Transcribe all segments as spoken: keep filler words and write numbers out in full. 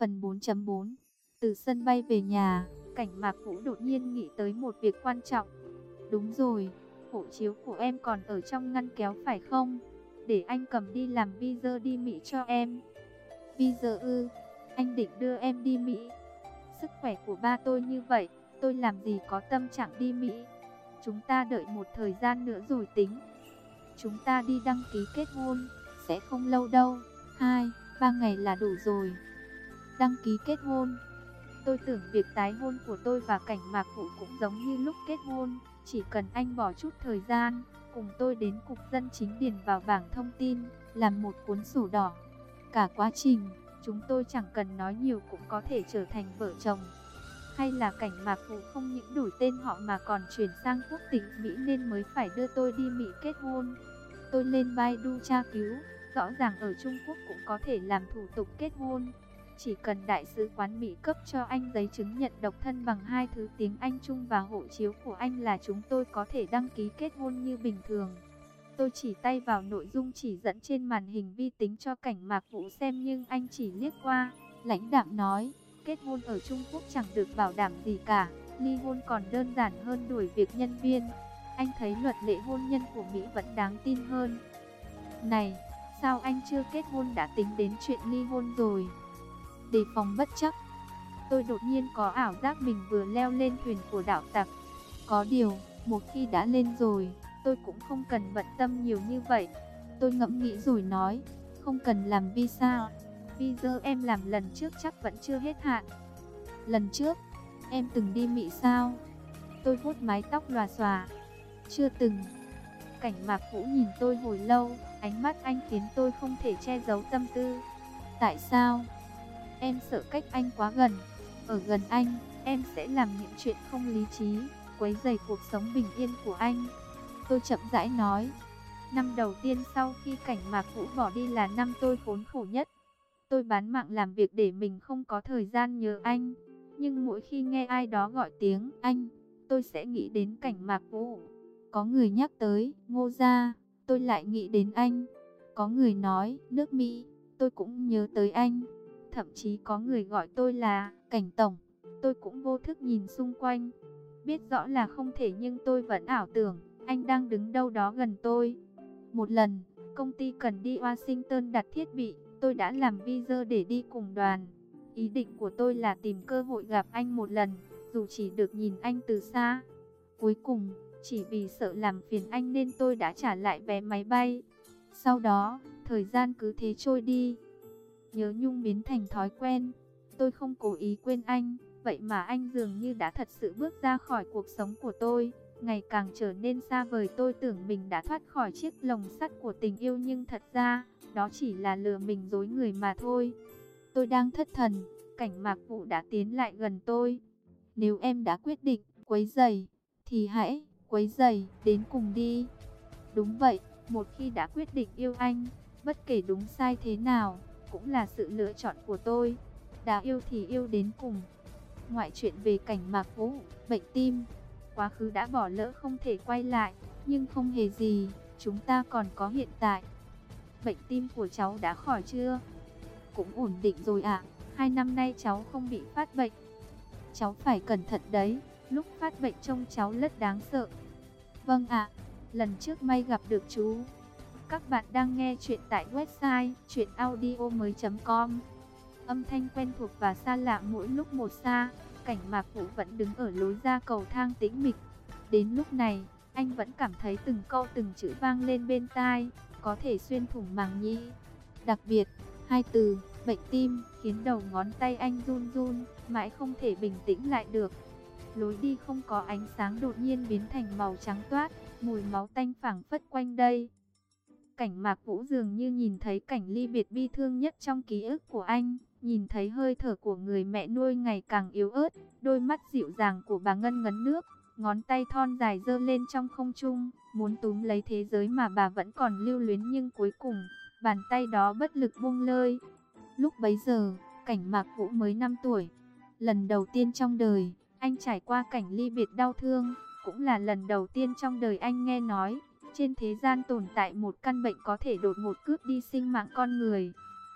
Phần bốn chấm bốn. Từ sân bay về nhà, Cảnh Mạc Vũ đột nhiên nghĩ tới một việc quan trọng. Đúng rồi, hộ chiếu của em còn ở trong ngăn kéo phải không? Để anh cầm đi làm visa đi Mỹ cho em. Visa ư? Anh định đưa em đi Mỹ? Sức khỏe của ba tôi như vậy, tôi làm gì có tâm trạng đi Mỹ. Chúng ta đợi một thời gian nữa rồi tính. Chúng ta đi đăng ký kết hôn, sẽ không lâu đâu, hai, ba ngày là đủ rồi. Đăng ký kết hôn? Tôi tưởng việc tái hôn của tôi và Cảnh Mạc Vũ cũng giống như lúc kết hôn, chỉ cần anh bỏ chút thời gian, cùng tôi đến cục dân chính điền vào bảng thông tin, làm một cuốn sổ đỏ. Cả quá trình, chúng tôi chẳng cần nói nhiều cũng có thể trở thành vợ chồng. Hay là Cảnh Mạc Vũ không những đổi tên họ mà còn chuyển sang quốc tịch Mỹ nên mới phải đưa tôi đi Mỹ kết hôn? Tôi lên Baidu tra cứu, rõ ràng ở Trung Quốc cũng có thể làm thủ tục kết hôn. Chỉ cần đại sứ quán Mỹ cấp cho anh giấy chứng nhận độc thân bằng hai thứ tiếng Anh Trung và hộ chiếu của anh là chúng tôi có thể đăng ký kết hôn như bình thường. Tôi chỉ tay vào nội dung chỉ dẫn trên màn hình vi tính cho Cảnh Mạc Vũ xem nhưng anh chỉ liếc qua, lãnh đạm nói, kết hôn ở Trung Quốc chẳng được bảo đảm gì cả, ly hôn còn đơn giản hơn đuổi việc nhân viên. Anh thấy luật lệ hôn nhân của Mỹ vẫn đáng tin hơn. Này, sao anh chưa kết hôn đã tính đến chuyện ly hôn rồi? Đề phòng bất trắc, tôi đột nhiên có ảo giác mình vừa leo lên thuyền của đạo tặc. Có điều, một khi đã lên rồi, tôi cũng không cần bận tâm nhiều như vậy. Tôi ngẫm nghĩ rồi nói, không cần làm visa. Visa em làm lần trước chắc vẫn chưa hết hạn. Lần trước, em từng đi Mỹ sao? Tôi vuốt mái tóc lòa xòa. Chưa từng. Cảnh Mạc Vũ nhìn tôi hồi lâu, ánh mắt anh khiến tôi không thể che giấu tâm tư. Tại sao? Em sợ cách anh quá gần. Ở gần anh, em sẽ làm những chuyện không lý trí, quấy rầy cuộc sống bình yên của anh. Tôi chậm rãi nói. Năm đầu tiên sau khi Cảnh Mạc Vũ bỏ đi là năm tôi khốn khổ nhất. Tôi bán mạng làm việc để mình không có thời gian nhớ anh. Nhưng mỗi khi nghe ai đó gọi tiếng anh, tôi sẽ nghĩ đến Cảnh Mạc Vũ. Có người nhắc tới Ngô Gia, tôi lại nghĩ đến anh. Có người nói nước Mỹ, tôi cũng nhớ tới anh. Thậm chí có người gọi tôi là Cảnh Tổng. Tôi cũng vô thức nhìn xung quanh. Biết rõ là không thể nhưng tôi vẫn ảo tưởng anh đang đứng đâu đó gần tôi. Một lần, công ty cần đi Washington đặt thiết bị. Tôi đã làm visa để đi cùng đoàn. Ý định của tôi là tìm cơ hội gặp anh một lần, dù chỉ được nhìn anh từ xa. Cuối cùng, chỉ vì sợ làm phiền anh nên tôi đã trả lại vé máy bay. Sau đó, thời gian cứ thế trôi đi. Nhớ nhung biến thành thói quen. Tôi không cố ý quên anh, vậy mà anh dường như đã thật sự bước ra khỏi cuộc sống của tôi. Ngày càng trở nên xa vời. Tôi tưởng mình đã thoát khỏi chiếc lồng sắt của tình yêu nhưng thật ra, đó chỉ là lừa mình dối người mà thôi. Tôi đang thất thần, Cảnh Mạc Vũ đã tiến lại gần tôi. Nếu em đã quyết định quấy rầy, thì hãy quấy rầy đến cùng đi. Đúng vậy, một khi đã quyết định yêu anh, bất kể đúng sai thế nào, cũng là sự lựa chọn của tôi. Đã yêu thì yêu đến cùng. Ngoại chuyện về Cảnh Mạc Vũ, bệnh tim. Quá khứ đã bỏ lỡ không thể quay lại, nhưng không hề gì, chúng ta còn có hiện tại. Bệnh tim của cháu đã khỏi chưa? Cũng ổn định rồi ạ, hai năm nay cháu không bị phát bệnh. Cháu phải cẩn thận đấy, lúc phát bệnh trông cháu rất đáng sợ. Vâng ạ, lần trước may gặp được chú. Các bạn đang nghe chuyện tại website truyện audio mới chấm com. Âm thanh quen thuộc và xa lạ mỗi lúc một xa. Cảnh Mạc Vũ vẫn đứng ở lối ra cầu thang tĩnh mịch. Đến lúc này, anh vẫn cảm thấy từng câu từng chữ vang lên bên tai, có thể xuyên thủng màng nhĩ. Đặc biệt, hai từ bệnh tim khiến đầu ngón tay anh run run, mãi không thể bình tĩnh lại được. Lối đi không có ánh sáng đột nhiên biến thành màu trắng toát, mùi máu tanh phảng phất quanh đây. Cảnh Mạc Vũ dường như nhìn thấy cảnh ly biệt bi thương nhất trong ký ức của anh, nhìn thấy hơi thở của người mẹ nuôi ngày càng yếu ớt, đôi mắt dịu dàng của bà ngân ngấn nước, ngón tay thon dài giơ lên trong không trung, muốn túm lấy thế giới mà bà vẫn còn lưu luyến nhưng cuối cùng, bàn tay đó bất lực buông lơi. Lúc bấy giờ, Cảnh Mạc Vũ mới năm tuổi. Lần đầu tiên trong đời, anh trải qua cảnh ly biệt đau thương, cũng là lần đầu tiên trong đời anh nghe nói trên thế gian tồn tại một căn bệnh có thể đột ngột cướp đi sinh mạng con người.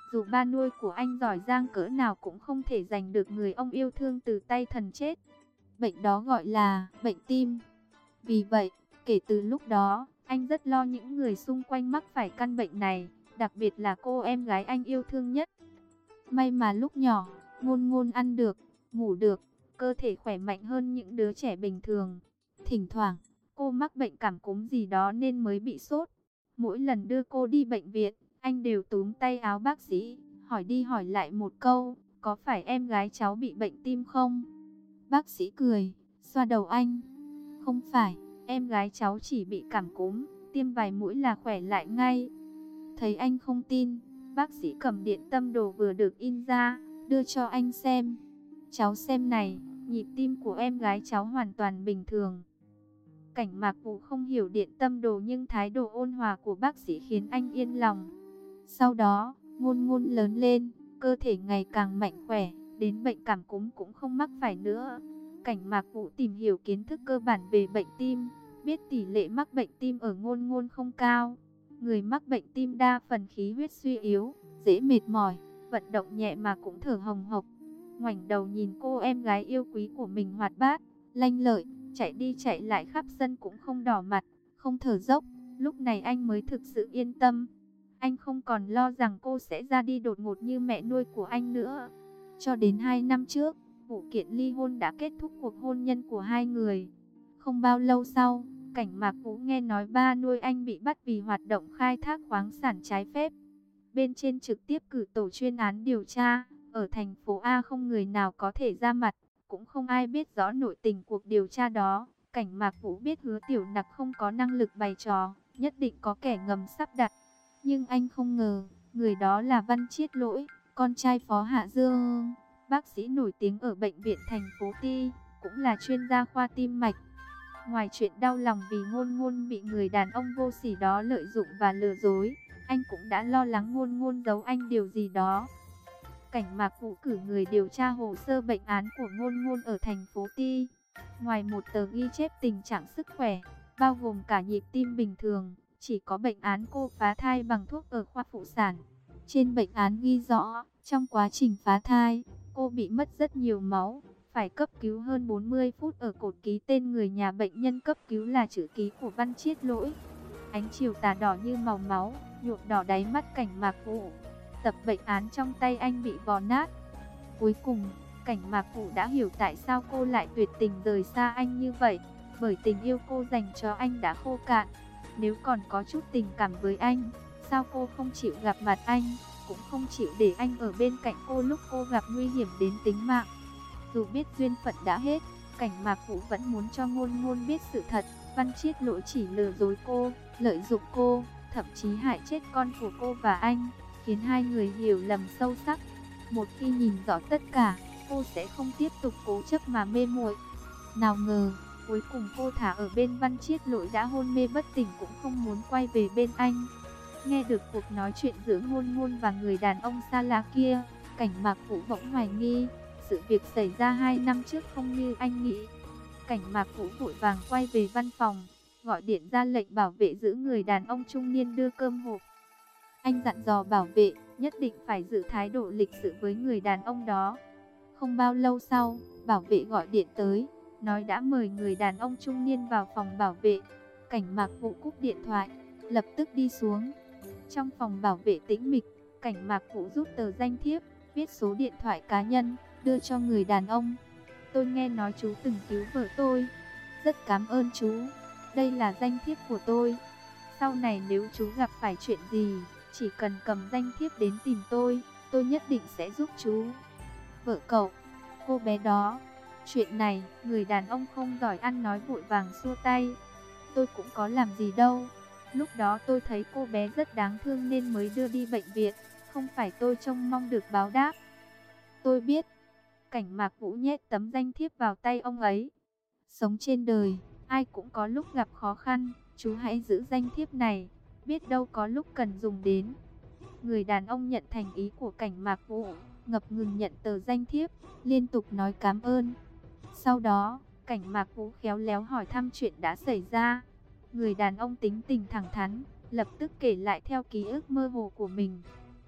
Dù ba nuôi của anh giỏi giang cỡ nào cũng không thể giành được người ông yêu thương từ tay thần chết. Bệnh đó gọi là bệnh tim. Vì vậy, kể từ lúc đó, anh rất lo những người xung quanh mắc phải căn bệnh này, đặc biệt là cô em gái anh yêu thương nhất. May mà lúc nhỏ, Ngôn Ngôn ăn được, ngủ được, cơ thể khỏe mạnh hơn những đứa trẻ bình thường. Thỉnh thoảng, cô mắc bệnh cảm cúm gì đó nên mới bị sốt. Mỗi lần đưa cô đi bệnh viện, anh đều túm tay áo bác sĩ, hỏi đi hỏi lại một câu, có phải em gái cháu bị bệnh tim không? Bác sĩ cười, xoa đầu anh. Không phải, em gái cháu chỉ bị cảm cúm, tiêm vài mũi là khỏe lại ngay. Thấy anh không tin, bác sĩ cầm điện tâm đồ vừa được in ra, đưa cho anh xem. Cháu xem này, nhịp tim của em gái cháu hoàn toàn bình thường. Cảnh Mạc Vũ không hiểu điện tâm đồ nhưng thái độ ôn hòa của bác sĩ khiến anh yên lòng. Sau đó, Ngôn Ngôn lớn lên, cơ thể ngày càng mạnh khỏe, đến bệnh cảm cúm cũng không mắc phải nữa. Cảnh Mạc Vũ tìm hiểu kiến thức cơ bản về bệnh tim, biết tỷ lệ mắc bệnh tim ở Ngôn Ngôn không cao. Người mắc bệnh tim đa phần khí huyết suy yếu, dễ mệt mỏi, vận động nhẹ mà cũng thở hồng hộc. Ngoảnh đầu nhìn cô em gái yêu quý của mình hoạt bát, lanh lợi, chạy đi chạy lại khắp sân cũng không đỏ mặt, không thở dốc. Lúc này anh mới thực sự yên tâm. Anh không còn lo rằng cô sẽ ra đi đột ngột như mẹ nuôi của anh nữa. Cho đến hai năm trước, vụ kiện ly hôn đã kết thúc cuộc hôn nhân của hai người. Không bao lâu sau, Cảnh Mạc Vũ nghe nói ba nuôi anh bị bắt vì hoạt động khai thác khoáng sản trái phép. Bên trên trực tiếp cử tổ chuyên án điều tra, ở thành phố A không người nào có thể ra mặt, cũng không ai biết rõ nội tình cuộc điều tra đó. Cảnh Mạc Vũ biết Hứa Tiểu Nặc không có năng lực bày trò, nhất định có kẻ ngầm sắp đặt. Nhưng anh không ngờ, người đó là Văn Chiết Lỗi, con trai Phó Hạ Dương, bác sĩ nổi tiếng ở bệnh viện thành phố Ti, cũng là chuyên gia khoa tim mạch. Ngoài chuyện đau lòng vì Ngôn Ngôn bị người đàn ông vô sỉ đó lợi dụng và lừa dối, anh cũng đã lo lắng Ngôn Ngôn giấu anh điều gì đó. Cảnh Mạc Vũ cử người điều tra hồ sơ bệnh án của Ngôn Ngôn ở thành phố Ti. Ngoài một tờ ghi chép tình trạng sức khỏe, bao gồm cả nhịp tim bình thường, chỉ có bệnh án cô phá thai bằng thuốc ở khoa phụ sản. Trên bệnh án ghi rõ, trong quá trình phá thai, cô bị mất rất nhiều máu, phải cấp cứu hơn bốn mươi phút. Ở cột ký tên người nhà bệnh nhân cấp cứu là chữ ký của Văn Chiết Lỗi. Ánh chiều tà đỏ như màu máu, nhuộm đỏ đáy mắt Cảnh Mạc Vũ. Tập bệnh án trong tay anh bị vò nát. Cuối cùng, Cảnh Mạc Vũ đã hiểu tại sao cô lại tuyệt tình rời xa anh như vậy. Bởi tình yêu cô dành cho anh đã khô cạn. Nếu còn có chút tình cảm với anh, sao cô không chịu gặp mặt anh, cũng không chịu để anh ở bên cạnh cô lúc cô gặp nguy hiểm đến tính mạng. Dù biết duyên phận đã hết, Cảnh Mạc Vũ vẫn muốn cho Ngôn Ngôn biết sự thật. Văn Chiết Lỗi chỉ lừa dối cô, lợi dụng cô, thậm chí hại chết con của cô và anh, khiến hai người hiểu lầm sâu sắc. Một khi nhìn rõ tất cả, cô sẽ không tiếp tục cố chấp mà mê muội. Nào ngờ, cuối cùng cô thả ở bên Văn Chiết Lỗi đã hôn mê bất tỉnh cũng không muốn quay về bên anh. Nghe được cuộc nói chuyện giữa Ngôn Ngôn và người đàn ông xa lạ kia, Cảnh Mạc Vũ bỗng hoài nghi, sự việc xảy ra hai năm trước không như anh nghĩ. Cảnh Mạc Vũ vội vàng quay về văn phòng, gọi điện ra lệnh bảo vệ giữ người đàn ông trung niên đưa cơm hộp. Anh dặn dò bảo vệ, nhất định phải giữ thái độ lịch sự với người đàn ông đó. Không bao lâu sau, bảo vệ gọi điện tới, nói đã mời người đàn ông trung niên vào phòng bảo vệ. Cảnh Mạc Vũ cúp điện thoại, lập tức đi xuống. Trong phòng bảo vệ tĩnh mịch, Cảnh Mạc Vũ rút tờ danh thiếp, viết số điện thoại cá nhân, đưa cho người đàn ông. Tôi nghe nói chú từng cứu vợ tôi. Rất cảm ơn chú. Đây là danh thiếp của tôi. Sau này nếu chú gặp phải chuyện gì, chỉ cần cầm danh thiếp đến tìm tôi, tôi nhất định sẽ giúp chú. Vợ cậu, cô bé đó. Chuyện này, người đàn ông không giỏi ăn nói vội vàng xua tay. Tôi cũng có làm gì đâu. Lúc đó tôi thấy cô bé rất đáng thương nên mới đưa đi bệnh viện. Không phải tôi trông mong được báo đáp. Tôi biết. Cảnh Mạc Vũ nhét tấm danh thiếp vào tay ông ấy. Sống trên đời, ai cũng có lúc gặp khó khăn. Chú hãy giữ danh thiếp này, biết đâu có lúc cần dùng đến. Người đàn ông nhận thành ý của Cảnh Mạc Vũ, ngập ngừng nhận tờ danh thiếp, liên tục nói cảm ơn. Sau đó, Cảnh Mạc Vũ khéo léo hỏi thăm chuyện đã xảy ra. Người đàn ông tính tình thẳng thắn, lập tức kể lại theo ký ức mơ hồ của mình.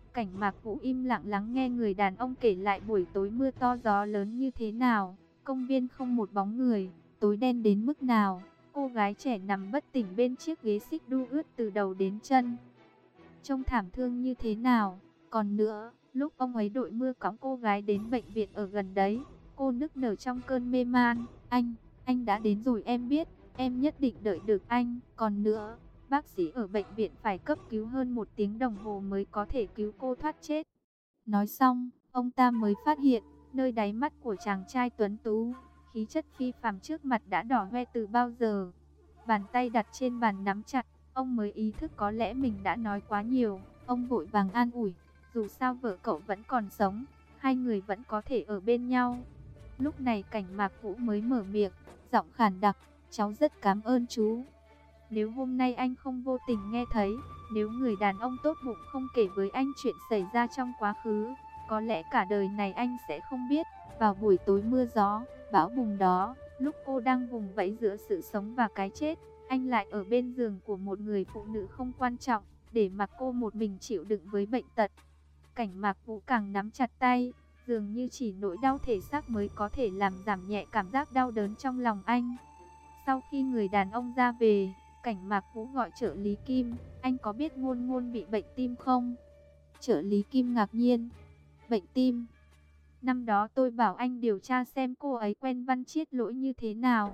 Cảnh Mạc Vũ im lặng lắng nghe người đàn ông kể lại buổi tối mưa to gió lớn như thế nào. Công viên không một bóng người, tối đen đến mức nào. Cô gái trẻ nằm bất tỉnh bên chiếc ghế xích đu ướt từ đầu đến chân, trông thảm thương như thế nào. Còn nữa, lúc ông ấy đội mưa cõng cô gái đến bệnh viện ở gần đấy, cô nức nở trong cơn mê man. Anh, anh đã đến rồi, em biết, em nhất định đợi được anh. Còn nữa, bác sĩ ở bệnh viện phải cấp cứu hơn một tiếng đồng hồ mới có thể cứu cô thoát chết. Nói xong, ông ta mới phát hiện, nơi đáy mắt của chàng trai tuấn tú, khí chất phi phàm trước mặt đã đỏ hoe từ bao giờ. Bàn tay đặt trên bàn nắm chặt, ông mới ý thức có lẽ mình đã nói quá nhiều. Ông vội vàng an ủi, dù sao vợ cậu vẫn còn sống, hai người vẫn có thể ở bên nhau. Lúc này Cảnh Mạc Vũ mới mở miệng, giọng khàn đặc, cháu rất cảm ơn chú. Nếu hôm nay anh không vô tình nghe thấy, nếu người đàn ông tốt bụng không kể với anh chuyện xảy ra trong quá khứ, có lẽ cả đời này anh sẽ không biết. Vào buổi tối mưa gió, bão bùng đó, lúc cô đang vùng vẫy giữa sự sống và cái chết, anh lại ở bên giường của một người phụ nữ không quan trọng, để mặc cô một mình chịu đựng với bệnh tật. Cảnh Mạc Vũ càng nắm chặt tay, dường như chỉ nỗi đau thể xác mới có thể làm giảm nhẹ cảm giác đau đớn trong lòng anh. Sau khi người đàn ông ra về, Cảnh Mạc Vũ gọi trợ lý Kim, anh có biết Ngôn Ngôn bị bệnh tim không? Trợ lý Kim ngạc nhiên, bệnh tim? Năm đó tôi bảo anh điều tra xem cô ấy quen Văn Chiết Lỗi như thế nào.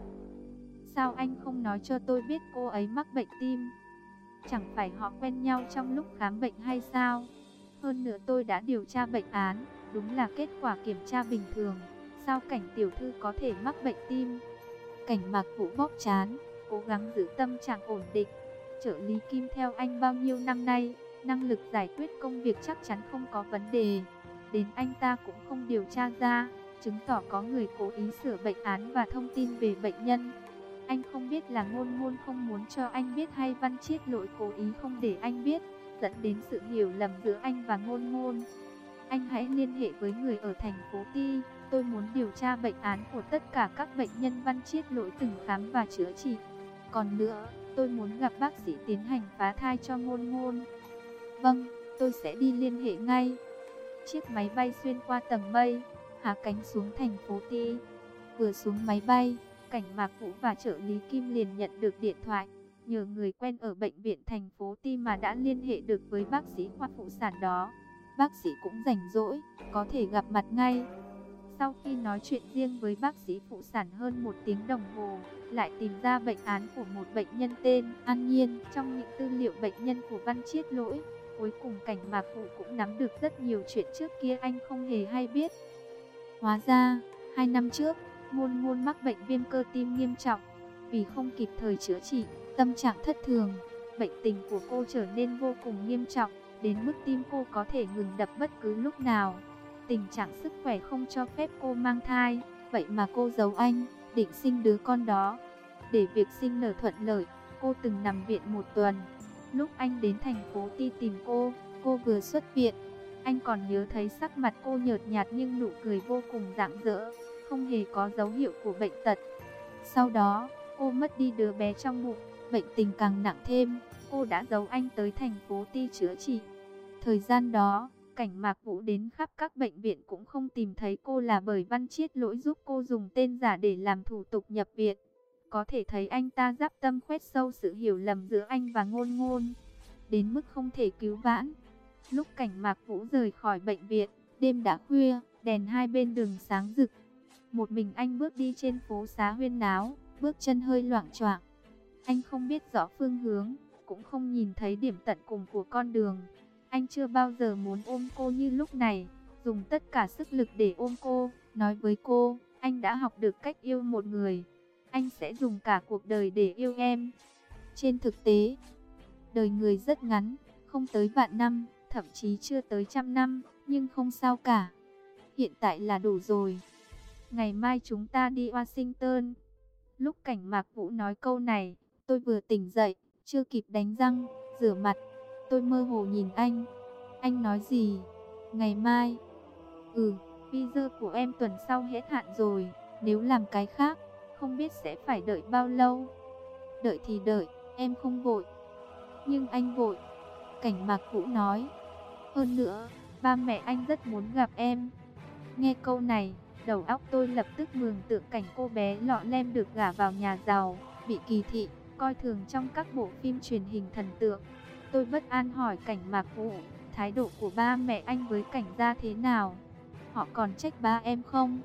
Sao anh không nói cho tôi biết cô ấy mắc bệnh tim? Chẳng phải họ quen nhau trong lúc khám bệnh hay sao? Hơn nữa tôi đã điều tra bệnh án, đúng là kết quả kiểm tra bình thường. Sao Cảnh tiểu thư có thể mắc bệnh tim? Cảnh Mạc Vũ bóp trán, cố gắng giữ tâm trạng ổn định. Trợ lý Kim theo anh bao nhiêu năm nay, năng lực giải quyết công việc chắc chắn không có vấn đề. Đến anh ta cũng không điều tra ra, chứng tỏ có người cố ý sửa bệnh án và thông tin về bệnh nhân. Anh không biết là Ngôn Ngôn không muốn cho anh biết hay Văn Chiết Lỗi cố ý không để anh biết, dẫn đến sự hiểu lầm giữa anh và Ngôn Ngôn. Anh hãy liên hệ với người ở thành phố Ti, tôi muốn điều tra bệnh án của tất cả các bệnh nhân Văn Chiết Lỗi từng khám và chữa trị. Còn nữa, tôi muốn gặp bác sĩ tiến hành phá thai cho Ngôn Ngôn. Vâng, tôi sẽ đi liên hệ ngay. Chiếc máy bay xuyên qua tầng mây, hạ cánh xuống thành phố Ti. Vừa xuống máy bay, Cảnh Mạc Vũ và trợ lý Kim liền nhận được điện thoại. Nhờ người quen ở bệnh viện thành phố Ti mà đã liên hệ được với bác sĩ khoa phụ sản đó. Bác sĩ cũng rảnh rỗi, có thể gặp mặt ngay. Sau khi nói chuyện riêng với bác sĩ phụ sản hơn một tiếng đồng hồ, lại tìm ra bệnh án của một bệnh nhân tên An Nhiên trong những tư liệu bệnh nhân của Văn Chiết Lỗi. Cuối cùng Cảnh Mạc Vũ cũng nắm được rất nhiều chuyện trước kia anh không hề hay biết. Hóa ra, hai năm trước, Ngôn Ngôn mắc bệnh viêm cơ tim nghiêm trọng. Vì không kịp thời chữa trị, tâm trạng thất thường, bệnh tình của cô trở nên vô cùng nghiêm trọng, đến mức tim cô có thể ngừng đập bất cứ lúc nào. Tình trạng sức khỏe không cho phép cô mang thai, vậy mà cô giấu anh, định sinh đứa con đó. Để việc sinh nở thuận lợi, cô từng nằm viện một tuần. Lúc anh đến thành phố Ti tìm cô, cô vừa xuất viện. Anh còn nhớ thấy sắc mặt cô nhợt nhạt nhưng nụ cười vô cùng rạng rỡ, không hề có dấu hiệu của bệnh tật. Sau đó, cô mất đi đứa bé trong bụng, bệnh tình càng nặng thêm, cô đã giấu anh tới thành phố Ti chữa trị. Thời gian đó, Cảnh Mạc Vũ đến khắp các bệnh viện cũng không tìm thấy cô, là bởi Văn Chiết Lỗi giúp cô dùng tên giả để làm thủ tục nhập viện. Có thể thấy anh ta dáp tâm khoét sâu sự hiểu lầm giữa anh và Ngôn Ngôn, đến mức không thể cứu vãn. Lúc Cảnh Mạc Vũ rời khỏi bệnh viện, đêm đã khuya, đèn hai bên đường sáng rực. Một mình anh bước đi trên phố xá huyên náo, bước chân hơi loạng choạng. Anh không biết rõ phương hướng, cũng không nhìn thấy điểm tận cùng của con đường. Anh chưa bao giờ muốn ôm cô như lúc này, dùng tất cả sức lực để ôm cô, nói với cô, anh đã học được cách yêu một người. Anh sẽ dùng cả cuộc đời để yêu em. Trên thực tế, đời người rất ngắn, không tới vạn năm, thậm chí chưa tới trăm năm, nhưng không sao cả. Hiện tại là đủ rồi. Ngày mai chúng ta đi Washington. Lúc Cảnh Mạc Vũ nói câu này, tôi vừa tỉnh dậy, chưa kịp đánh răng, rửa mặt. Tôi mơ hồ nhìn anh. Anh nói gì? Ngày mai? Ừ, visa của em tuần sau hết hạn rồi. Nếu làm cái khác, không biết sẽ phải đợi bao lâu. Đợi thì đợi, em không vội. Nhưng anh vội. Cảnh Mạc Vũ nói. Hơn nữa, ba mẹ anh rất muốn gặp em. Nghe câu này, đầu óc tôi lập tức mường tượng cảnh cô bé lọ lem được gả vào nhà giàu, bị kỳ thị, coi thường trong các bộ phim truyền hình thần tượng. Tôi bất an hỏi Cảnh Mạc Vũ, thái độ của ba mẹ anh với Cảnh gia thế nào? Họ còn trách ba em không?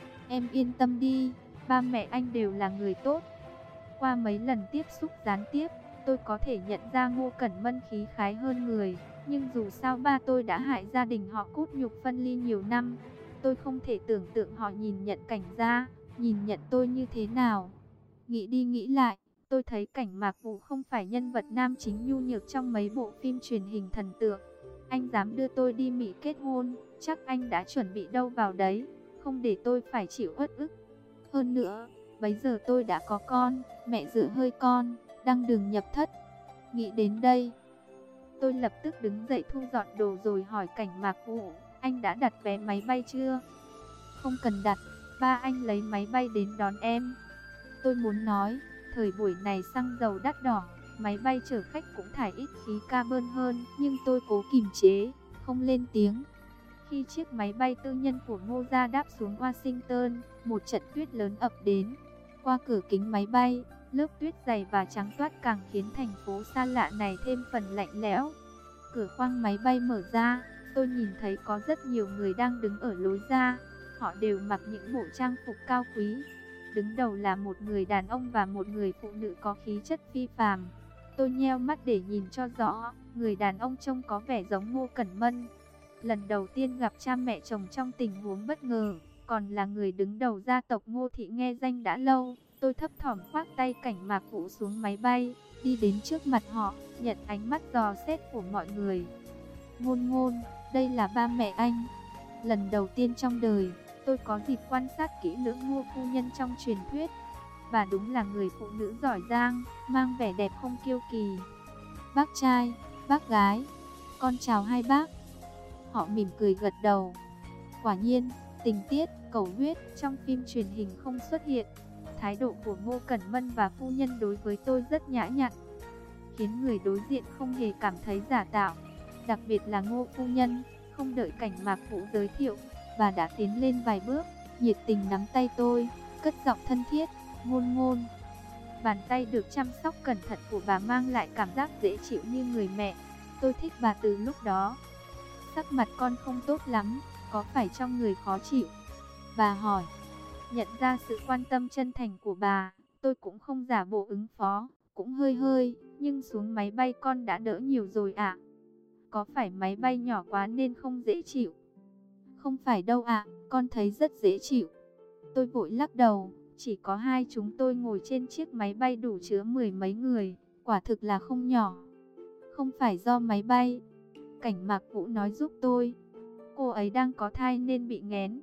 Em yên tâm đi, ba mẹ anh đều là người tốt. Qua mấy lần tiếp xúc gián tiếp, tôi có thể nhận ra Ngô Cẩn Mân khí khái hơn người. Nhưng dù sao ba tôi đã hại gia đình họ cốt nhục phân ly nhiều năm. Tôi không thể tưởng tượng họ nhìn nhận Cảnh gia, nhìn nhận tôi như thế nào. Nghĩ đi nghĩ lại, tôi thấy Cảnh Mạc Vũ không phải nhân vật nam chính nhu nhược trong mấy bộ phim truyền hình thần tượng. Anh dám đưa tôi đi Mỹ kết hôn, chắc anh đã chuẩn bị đâu vào đấy, không để tôi phải chịu uất ức. Hơn nữa, bấy giờ tôi đã có con, mẹ dựa hơi con, đang đường nhập thất. Nghĩ đến đây, tôi lập tức đứng dậy thu dọn đồ rồi hỏi Cảnh Mạc Vũ, anh đã đặt vé máy bay chưa? Không cần đặt, ba anh lấy máy bay đến đón em. Tôi muốn nói, thời buổi này xăng dầu đắt đỏ, máy bay chở khách cũng thải ít khí carbon hơn, nhưng tôi cố kìm chế, không lên tiếng. Khi chiếc máy bay tư nhân của Ngô gia đáp xuống Washington, một trận tuyết lớn ập đến. Qua cửa kính máy bay, lớp tuyết dày và trắng toát càng khiến thành phố xa lạ này thêm phần lạnh lẽo. Cửa khoang máy bay mở ra, tôi nhìn thấy có rất nhiều người đang đứng ở lối ra. Họ đều mặc những bộ trang phục cao quý. Đứng đầu là một người đàn ông và một người phụ nữ có khí chất phi phàm. Tôi nheo mắt để nhìn cho rõ, người đàn ông trông có vẻ giống Ngô Cẩn Mân. Lần đầu tiên gặp cha mẹ chồng trong tình huống bất ngờ, còn là người đứng đầu gia tộc Ngô thị nghe danh đã lâu. Tôi thấp thỏm khoác tay Cảnh Mạc Vũ xuống máy bay, đi đến trước mặt họ, nhận ánh mắt dò xét của mọi người. Ngôn Ngôn, đây là ba mẹ anh. Lần đầu tiên trong đời, tôi có dịp quan sát kỹ lưỡng Ngô phu nhân trong truyền thuyết. Bà đúng là người phụ nữ giỏi giang, mang vẻ đẹp không kiêu kỳ. Bác trai, bác gái, con chào hai bác. Họ mỉm cười gật đầu. Quả nhiên, tình tiết, cầu huyết trong phim truyền hình không xuất hiện. Thái độ của Ngô Cẩn Mân và phu nhân đối với tôi rất nhã nhặn, khiến người đối diện không hề cảm thấy giả tạo. Đặc biệt là Ngô phu nhân, không đợi Cảnh Mạc Vũ giới thiệu, bà đã tiến lên vài bước, nhiệt tình nắm tay tôi, cất giọng thân thiết, Ngôn Ngôn. Bàn tay được chăm sóc cẩn thận của bà mang lại cảm giác dễ chịu như người mẹ. Tôi thích bà từ lúc đó. Sắc mặt con không tốt lắm, có phải trong người khó chịu? Bà hỏi. Nhận ra sự quan tâm chân thành của bà, tôi cũng không giả bộ ứng phó, cũng hơi hơi, nhưng xuống máy bay con đã đỡ nhiều rồi ạ. Có phải máy bay nhỏ quá nên không dễ chịu? Không phải đâu ạ, con thấy rất dễ chịu. Tôi vội lắc đầu, chỉ có hai chúng tôi ngồi trên chiếc máy bay đủ chứa mười mấy người, quả thực là không nhỏ. Không phải do máy bay. Cảnh Mạc Vũ nói giúp tôi. Cô ấy đang có thai nên bị nghén.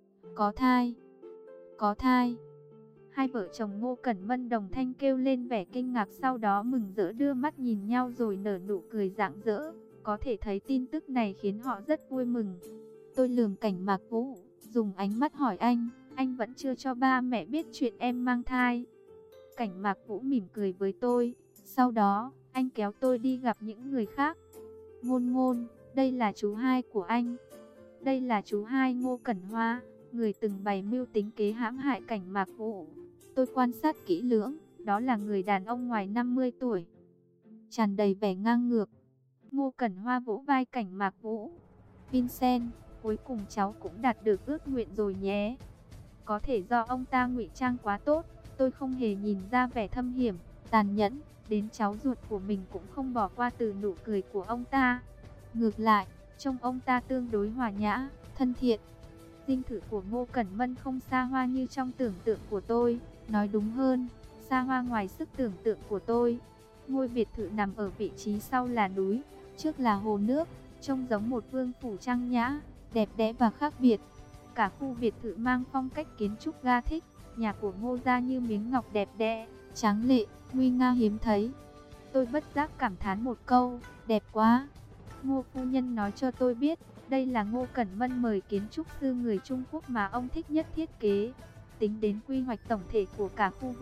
Có thai? Có thai. Hai vợ chồng Ngô Cẩn Mân đồng thanh kêu lên vẻ kinh ngạc, sau đó mừng rỡ đưa mắt nhìn nhau rồi nở nụ cười rạng rỡ. Có thể thấy tin tức này khiến họ rất vui mừng. Tôi lườm Cảnh Mạc Vũ, dùng ánh mắt hỏi anh, anh vẫn chưa cho ba mẹ biết chuyện em mang thai. Cảnh Mạc Vũ mỉm cười với tôi, sau đó anh kéo tôi đi gặp những người khác. Ngôn Ngôn, đây là chú hai của anh. Đây là chú hai Ngô Cẩn Hoa, người từng bày mưu tính kế hãm hại Cảnh Mạc Vũ. Tôi quan sát kỹ lưỡng, đó là người đàn ông ngoài năm mươi tuổi, tràn đầy vẻ ngang ngược. Ngô Cẩn Hoa vỗ vai Cảnh Mạc Vũ. Vincent, cuối cùng cháu cũng đạt được ước nguyện rồi nhé. Có thể do ông ta ngụy trang quá tốt, tôi không hề nhìn ra vẻ thâm hiểm, tàn nhẫn, đến cháu ruột của mình cũng không bỏ qua từ nụ cười của ông ta. Ngược lại, trông ông ta tương đối hòa nhã, thân thiện. Dinh thự của Ngô Cẩn Mân không xa hoa như trong tưởng tượng của tôi, nói đúng hơn, xa hoa ngoài sức tưởng tượng của tôi. Ngôi biệt thự nằm ở vị trí sau là núi, trước là hồ nước, trông giống một vương phủ trang nhã, đẹp đẽ và khác biệt. Cả khu biệt thự mang phong cách kiến trúc Gothic, nhà của Ngô gia như miếng ngọc đẹp đẽ, tráng lệ, nguy nga hiếm thấy. Tôi bất giác cảm thán một câu, đẹp quá. Ngô phu nhân nói cho tôi biết, đây là Ngô Cẩn Mân mời kiến trúc sư người Trung Quốc mà ông thích nhất thiết kế. Tính đến quy hoạch tổng thể của cả khu vực,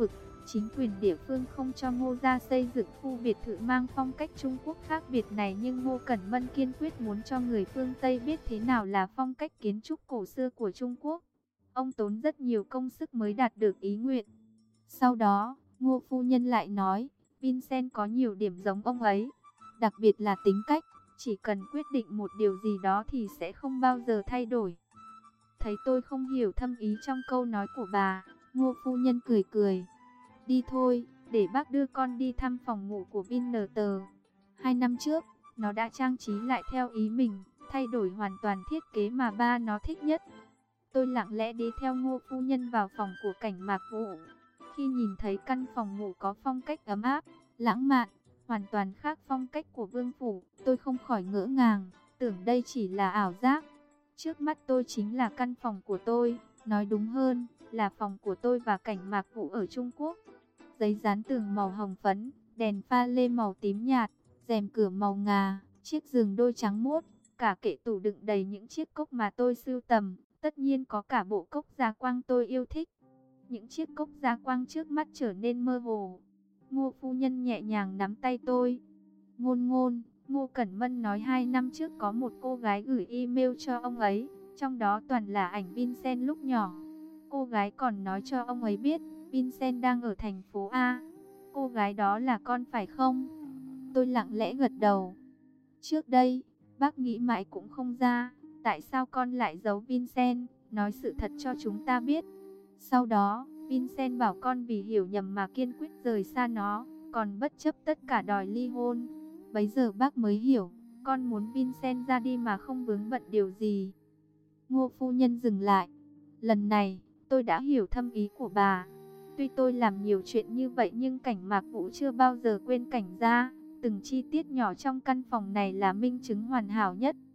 chính quyền địa phương không cho Ngô gia xây dựng khu biệt thự mang phong cách Trung Quốc khác biệt này, nhưng Ngô Cẩn Mân kiên quyết muốn cho người phương Tây biết thế nào là phong cách kiến trúc cổ xưa của Trung Quốc. Ông tốn rất nhiều công sức mới đạt được ý nguyện. Sau đó, Ngô phu nhân lại nói, Vincent có nhiều điểm giống ông ấy, đặc biệt là tính cách, chỉ cần quyết định một điều gì đó thì sẽ không bao giờ thay đổi. Thấy tôi không hiểu thâm ý trong câu nói của bà, Ngô phu nhân cười cười. Đi thôi, để bác đưa con đi thăm phòng ngủ của Vinter. Hai năm trước, nó đã trang trí lại theo ý mình, thay đổi hoàn toàn thiết kế mà ba nó thích nhất. Tôi lặng lẽ đi theo Ngô phu nhân vào phòng của Cảnh Mạc Vũ. Khi nhìn thấy căn phòng ngủ có phong cách ấm áp, lãng mạn, hoàn toàn khác phong cách của vương phủ, tôi không khỏi ngỡ ngàng, tưởng đây chỉ là ảo giác. Trước mắt tôi chính là căn phòng của tôi, nói đúng hơn là phòng của tôi và Cảnh Mạc Vũ ở Trung Quốc. Giấy dán tường màu hồng phấn, đèn pha lê màu tím nhạt, rèm cửa màu ngà, chiếc giường đôi trắng muốt, cả kệ tủ đựng đầy những chiếc cốc mà tôi sưu tầm, tất nhiên có cả bộ cốc gia quang tôi yêu thích. Những chiếc cốc gia quang trước mắt trở nên mơ hồ. Ngô phu nhân nhẹ nhàng nắm tay tôi. Ngôn ngôn, Ngô Cẩn Mân nói hai năm trước có một cô gái gửi email cho ông ấy, trong đó toàn là ảnh Vincent lúc nhỏ. Cô gái còn nói cho ông ấy biết, Vincent đang ở thành phố A. Cô gái đó là con phải không? Tôi lặng lẽ gật đầu. Trước đây, bác nghĩ mãi cũng không ra, tại sao con lại giấu Vincent, nói sự thật cho chúng ta biết. Sau đó, Vincent bảo con vì hiểu nhầm mà kiên quyết rời xa nó, còn bất chấp tất cả đòi ly hôn. Bấy giờ bác mới hiểu, con muốn Vincent ra đi mà không vướng bận điều gì. Ngô phu nhân dừng lại. Lần này, tôi đã hiểu thâm ý của bà. Tuy tôi làm nhiều chuyện như vậy nhưng Cảnh Mạc Vũ chưa bao giờ quên Cảnh gia. Từng chi tiết nhỏ trong căn phòng này là minh chứng hoàn hảo nhất.